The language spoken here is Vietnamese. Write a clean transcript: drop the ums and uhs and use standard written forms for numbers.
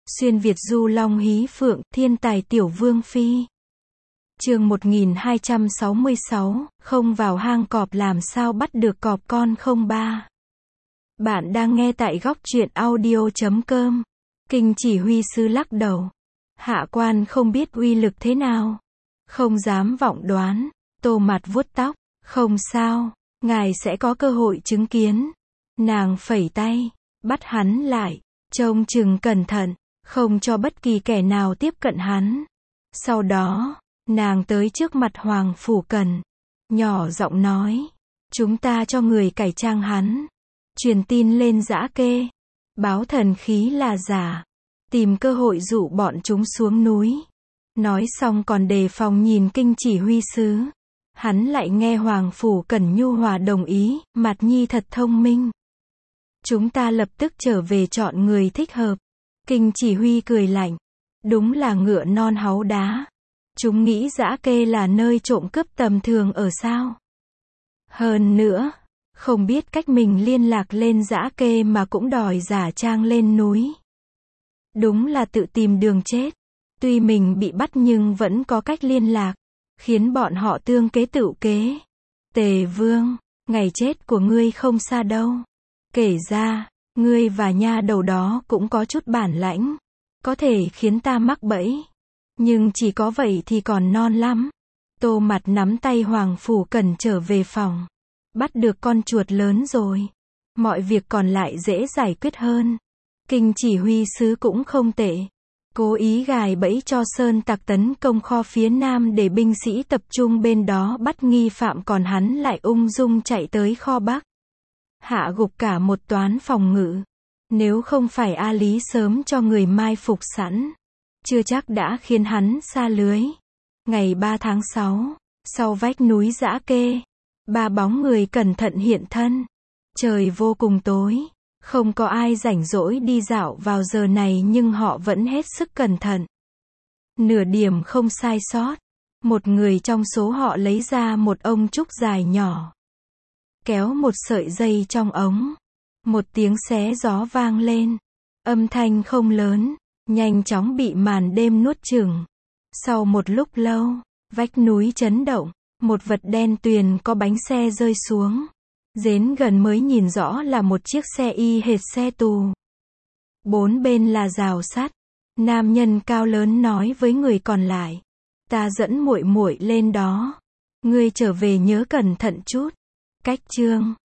Xuyên Việt du long hí phượng, thiên tài tiểu vương phi. Chương 1266, không vào hang cọp làm sao bắt được cọp con 03. Bạn đang nghe tại góc truyện audio.com. Kinh chỉ huy sứ lắc đầu. Hạ quan không biết uy lực thế nào. Không dám vọng đoán. Tô Mạt vuốt tóc. Không sao, ngài sẽ có cơ hội chứng kiến. Nàng phẩy tay, bắt hắn lại, trông chừng cẩn thận, không cho bất kỳ kẻ nào tiếp cận hắn. Sau đó, nàng tới trước mặt Hoàng Phủ Cần, nhỏ giọng nói, chúng ta cho người cải trang hắn, truyền tin lên Dã Kê, báo thần khí là giả, tìm cơ hội dụ bọn chúng xuống núi. Nói xong còn đề phòng nhìn Kinh chỉ huy sứ. Hắn lại nghe Hoàng Phủ Cần nhu hòa đồng ý, Mạt Nhi thật thông minh. Chúng ta lập tức trở về chọn người thích hợp. Kinh chỉ huy cười lạnh. Đúng là ngựa non háu đá. Chúng nghĩ Dã Kê là nơi trộm cướp tầm thường ở sao? Hơn nữa, không biết cách mình liên lạc lên Dã Kê mà cũng đòi giả trang lên núi. Đúng là tự tìm đường chết. Tuy mình bị bắt nhưng vẫn có cách liên lạc. Khiến bọn họ tương kế tựu kế. Tề Vương, ngày chết của ngươi không xa đâu. Kể ra, ngươi và nha đầu đó cũng có chút bản lãnh. Có thể khiến ta mắc bẫy. Nhưng chỉ có vậy thì còn non lắm. Tô Mạt nắm tay Hoàng Phủ Cần trở về phòng. Bắt được con chuột lớn rồi. Mọi việc còn lại dễ giải quyết hơn. Kinh chỉ huy sứ cũng không tệ. Cố ý gài bẫy cho sơn tặc tấn công kho phía nam để binh sĩ tập trung bên đó bắt nghi phạm, còn hắn lại ung dung chạy tới kho bắc. Hạ gục cả một toán phòng ngự. Nếu không phải A Lý sớm cho người mai phục sẵn, chưa chắc đã khiến hắn sa lưới. Ngày 3 tháng 6, sau vách núi Dã Kê, ba bóng người cẩn thận hiện thân. Trời vô cùng tối. Không có ai rảnh rỗi đi dạo vào giờ này nhưng họ vẫn hết sức cẩn thận. Nửa điểm không sai sót. Một người trong số họ lấy ra một ông trúc dài nhỏ. Kéo một sợi dây trong ống. Một tiếng xé gió vang lên. Âm thanh không lớn, nhanh chóng bị màn đêm nuốt chửng. Sau một lúc lâu, vách núi chấn động. Một vật đen tuyền có bánh xe rơi xuống. Đến gần mới nhìn rõ là một chiếc xe y hệt xe tù. Bốn bên là rào sắt. Nam nhân cao lớn nói với người còn lại. Ta dẫn muội muội lên đó. Ngươi trở về nhớ cẩn thận chút. Cách chương